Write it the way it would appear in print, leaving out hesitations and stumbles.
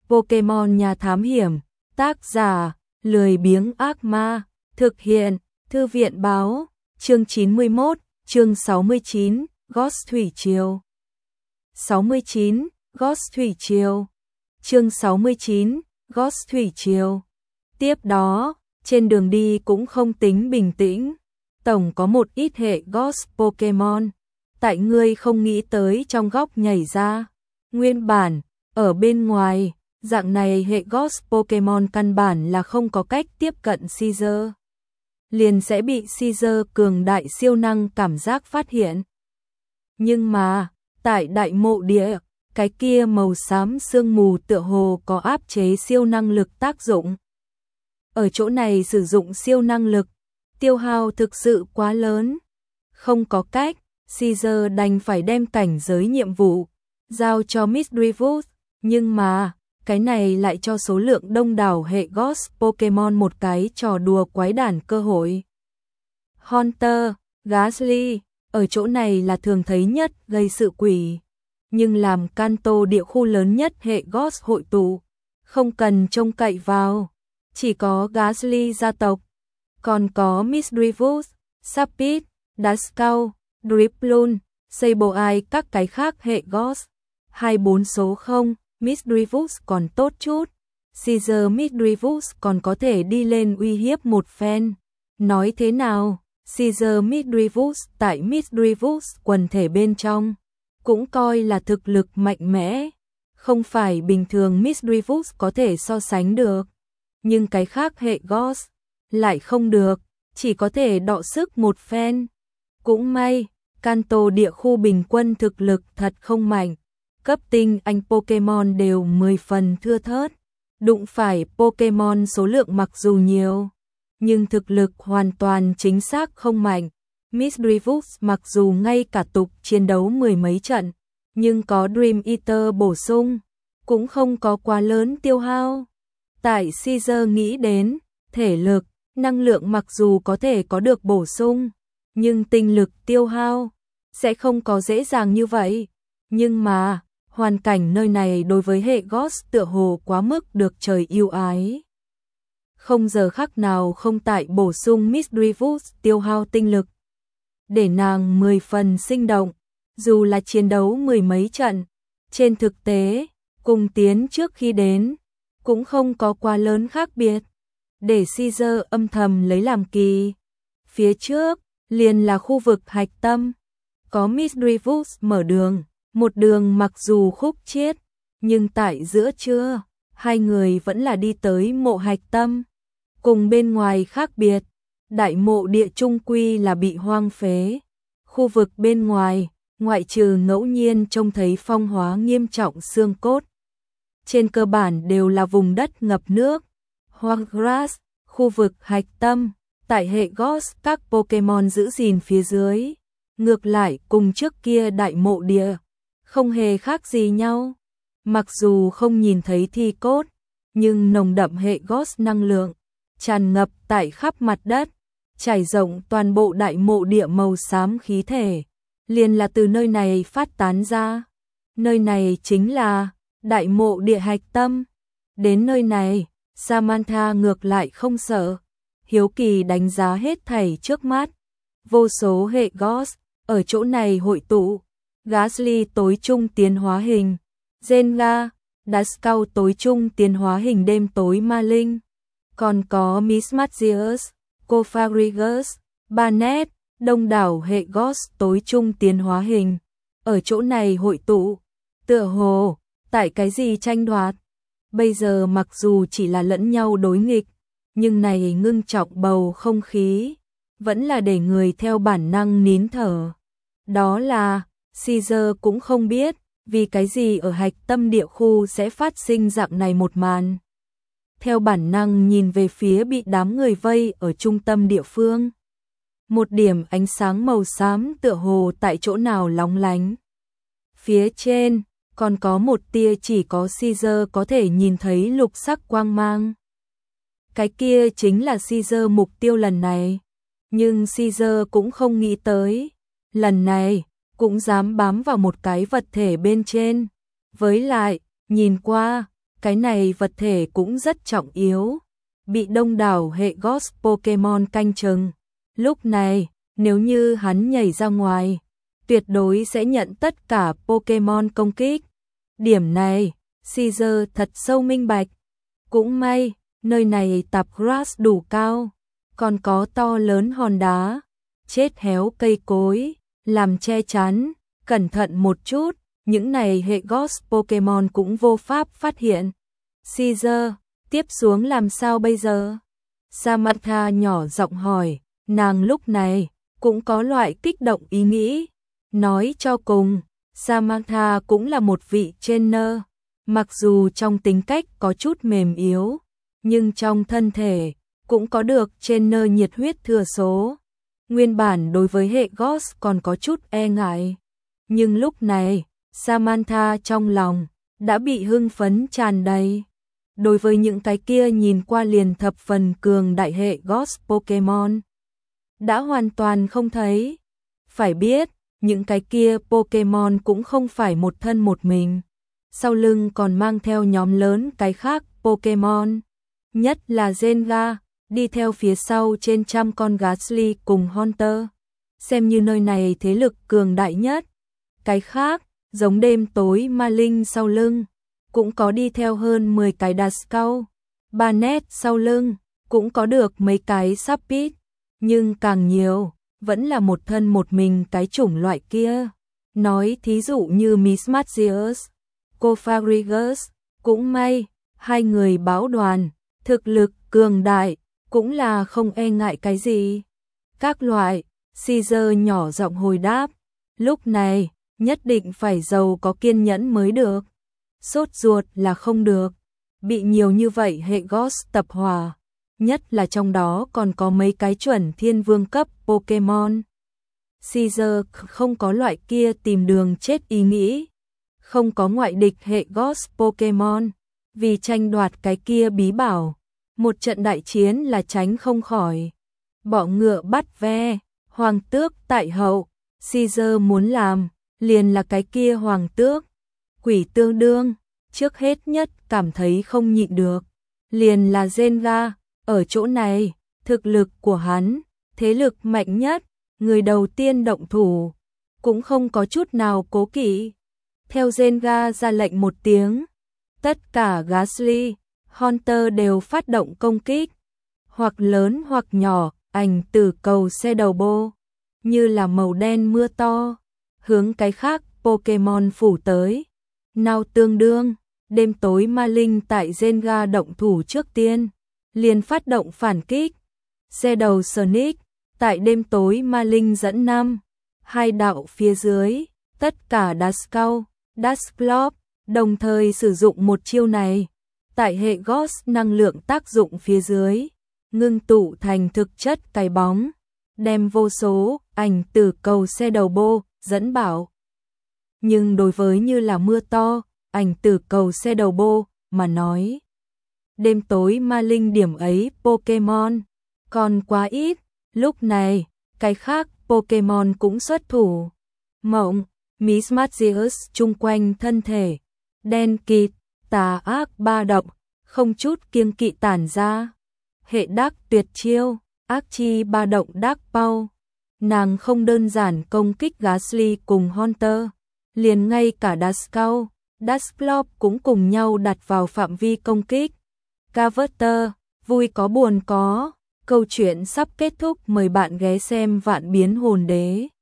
Pokemon Nhà Thám Hiểm, tác giả, lười biếng ác ma, thực hiện, Thư viện báo, chương 91, chương 69, Ghost Thủy Triều. 69, Ghost Thủy Triều. Chương 69, Ghost Thủy Triều. Tiếp đó, trên đường đi cũng không tính bình tĩnh, tổng có một ít hệ Ghost Pokemon, tại ngươi không nghĩ tới trong góc nhảy ra. Nguyên bản, ở bên ngoài, dạng này hệ Ghost Pokemon căn bản là không có cách tiếp cận Caesar. Liền sẽ bị Caesar cường đại siêu năng cảm giác phát hiện. Nhưng mà, tại đại mộ địa, cái kia màu xám sương mù tựa hồ có áp chế siêu năng lực tác dụng. Ở chỗ này sử dụng siêu năng lực, tiêu hao thực sự quá lớn. Không có cách, Caesar đành phải đem cảnh giới nhiệm vụ giao cho Misdreavus, nhưng mà, cái này lại cho số lượng đông đảo hệ Ghost Pokemon một cái trò đùa quái đản cơ hội. Haunter, Gastly, ở chỗ này là thường thấy nhất gây sự quỷ, nhưng làm Kanto địa khu lớn nhất hệ Ghost hội tụ, không cần trông cậy vào, chỉ có Gastly gia tộc, còn có Misdreavus, Sapit, Duskull, Drifloon, Sableye các cái khác hệ Ghost. 24 số 0, Misdreavus còn tốt chút. Caesar Misdreavus còn có thể đi lên uy hiếp một phen. Nói thế nào, Caesar Misdreavus tại Misdreavus quần thể bên trong, cũng coi là thực lực mạnh mẽ. Không phải bình thường Misdreavus có thể so sánh được. Nhưng cái khác hệ Ghost lại không được, chỉ có thể đọ sức một phen. Cũng may, Kanto địa khu bình quân thực lực thật không mạnh. Cấp tinh anh Pokemon đều 10 phần thưa thớt. Đụng phải Pokemon số lượng mặc dù nhiều, nhưng thực lực hoàn toàn chính xác không mạnh. Misdreavus mặc dù ngay cả tục chiến đấu mười mấy trận, nhưng có Dream Eater bổ sung, cũng không có quá lớn tiêu hao. Tại Caesar nghĩ đến, thể lực, năng lượng mặc dù có thể có được bổ sung, nhưng tinh lực tiêu hao sẽ không có dễ dàng như vậy. Nhưng mà, hoàn cảnh nơi này đối với hệ Ghost tựa hồ quá mức được trời yêu ái. Không giờ khắc nào không tại bổ sung Misdreavus tiêu hao tinh lực, để nàng 10 phần sinh động, dù là chiến đấu mười mấy trận. Trên thực tế, cùng tiến trước khi đến, cũng không có quá lớn khác biệt. Để Caesar âm thầm lấy làm kỳ. Phía trước, liền là khu vực hạch tâm. Có Misdreavus mở đường, một đường mặc dù khúc chiết, nhưng tại giữa trưa, hai người vẫn là đi tới mộ hạch tâm. Cùng bên ngoài khác biệt, đại mộ địa trung quy là bị hoang phế. Khu vực bên ngoài, ngoại trừ ngẫu nhiên trông thấy phong hóa nghiêm trọng xương cốt, trên cơ bản đều là vùng đất ngập nước, hoang grass. Khu vực hạch tâm, tại hệ Ghost các Pokemon giữ gìn phía dưới, ngược lại cùng trước kia đại mộ địa, không hề khác gì nhau. Mặc dù không nhìn thấy thi cốt, nhưng nồng đậm hệ Ghost năng lượng tràn ngập tại khắp mặt đất, trải rộng toàn bộ đại mộ địa màu xám khí thể, liền là từ nơi này phát tán ra. Nơi này chính là đại mộ địa hạch tâm. Đến nơi này, Samantha ngược lại không sợ, hiếu kỳ đánh giá hết thảy trước mắt. Vô số hệ Ghost ở chỗ này hội tụ. Gastly tối trung tiến hóa hình, Zenga, Duskull tối trung tiến hóa hình đêm tối ma linh, còn có Mismagius, Cofagrigus, Barnet, đông đảo hệ Ghost tối trung tiến hóa hình, ở chỗ này hội tụ. Tựa hồ, tại cái gì tranh đoạt? Bây giờ mặc dù chỉ là lẫn nhau đối nghịch, nhưng này ngưng trọng bầu không khí, vẫn là để người theo bản năng nín thở. Đó là, Caesar cũng không biết, vì cái gì ở hạch tâm địa khu sẽ phát sinh dạng này một màn. Theo bản năng nhìn về phía bị đám người vây ở trung tâm địa phương. Một điểm ánh sáng màu xám tựa hồ tại chỗ nào lóng lánh. Phía trên, còn có một tia chỉ có Caesar có thể nhìn thấy lục sắc quang mang. Cái kia chính là Caesar mục tiêu lần này. Nhưng Caesar cũng không nghĩ tới, lần này, cũng dám bám vào một cái vật thể bên trên. Với lại, nhìn qua, cái này vật thể cũng rất trọng yếu, bị đông đảo hệ Ghost Pokemon canh chừng. Lúc này, nếu như hắn nhảy ra ngoài, tuyệt đối sẽ nhận tất cả Pokemon công kích. Điểm này, Caesar thật sâu minh bạch. Cũng may, nơi này tạp grass đủ cao, còn có to lớn hòn đá, chết héo cây cối, làm che chắn, cẩn thận một chút, những này hệ Ghost Pokemon cũng vô pháp phát hiện. Caesar, tiếp xuống làm sao bây giờ? Samantha nhỏ giọng hỏi, nàng lúc này cũng có loại kích động ý nghĩ. Nói cho cùng, Samantha cũng là một vị trainer, mặc dù trong tính cách có chút mềm yếu, nhưng trong thân thể cũng có được trainer nhiệt huyết thừa số. Nguyên bản đối với hệ Ghost còn có chút e ngại, nhưng lúc này, Samantha trong lòng đã bị hưng phấn tràn đầy. Đối với những cái kia nhìn qua liền thập phần cường đại hệ Ghost Pokemon, đã hoàn toàn không thấy. Phải biết, những cái kia Pokemon cũng không phải một thân một mình, sau lưng còn mang theo nhóm lớn cái khác Pokemon, nhất là Zenga, đi theo phía sau trên trăm con Gastly cùng Haunter, xem như nơi này thế lực cường đại nhất. Cái khác, giống đêm tối ma linh sau lưng, cũng có đi theo hơn 10 cái Duskull, Barnet sau lưng, cũng có được mấy cái Sapit, nhưng càng nhiều, vẫn là một thân một mình cái chủng loại kia. Nói thí dụ như Miss Magius, Cofagrigus, cũng may, hai người báo đoàn, thực lực cường đại, cũng là không e ngại cái gì. Các loại, Caesar nhỏ giọng hồi đáp, lúc này, nhất định phải giàu có kiên nhẫn mới được. Sốt ruột là không được, bị nhiều như vậy hệ Ghost tập hòa, nhất là trong đó còn có mấy cái chuẩn thiên vương cấp Pokemon. Caesar không có loại kia tìm đường chết ý nghĩ, không có ngoại địch hệ Ghost Pokemon, vì tranh đoạt cái kia bí bảo, một trận đại chiến là tránh không khỏi. Bọ ngựa bắt ve, hoàng tước tại hậu, Caesar muốn làm, liền là cái kia hoàng tước. Quỷ tương đương, trước hết nhất cảm thấy không nhịn được, liền là Zenga, ở chỗ này, thực lực của hắn, thế lực mạnh nhất, người đầu tiên động thủ, cũng không có chút nào cố kỵ. Theo Zenga ra lệnh một tiếng, tất cả Gastly, Haunter đều phát động công kích, hoặc lớn hoặc nhỏ, ảnh từ cầu xe đầu bô, như là màu đen mưa to, hướng cái khác Pokemon phủ tới. Nào tương đương, đêm tối ma linh tại Zenga động thủ trước tiên, liền phát động phản kích. Xe đầu Sonic, tại đêm tối ma linh dẫn năm, hai đạo phía dưới, tất cả Duskull, Dusclops, đồng thời sử dụng một chiêu này. Tại hệ Ghost năng lượng tác dụng phía dưới, ngưng tụ thành thực chất cái bóng, đem vô số ảnh từ cầu xe đầu bô, dẫn bảo. Nhưng đối với như là mưa to, ảnh từ cầu xe đầu bô, mà nói. Đêm tối ma linh điểm ấy Pokemon, còn quá ít, lúc này, cái khác Pokemon cũng xuất thủ. Mộng, Miss Magius chung quanh thân thể, đen kịt, tà ác ba động, không chút kiêng kỵ tản ra. Hệ đắc tuyệt chiêu, ác chi ba động đắc bao. Nàng không đơn giản công kích Gastly cùng Haunter, liền ngay cả Duskull, Dusclops cũng cùng nhau đặt vào phạm vi công kích. Carver, vui có buồn có, câu chuyện sắp kết thúc, mời bạn ghé xem Vạn Biến Hồn Đế.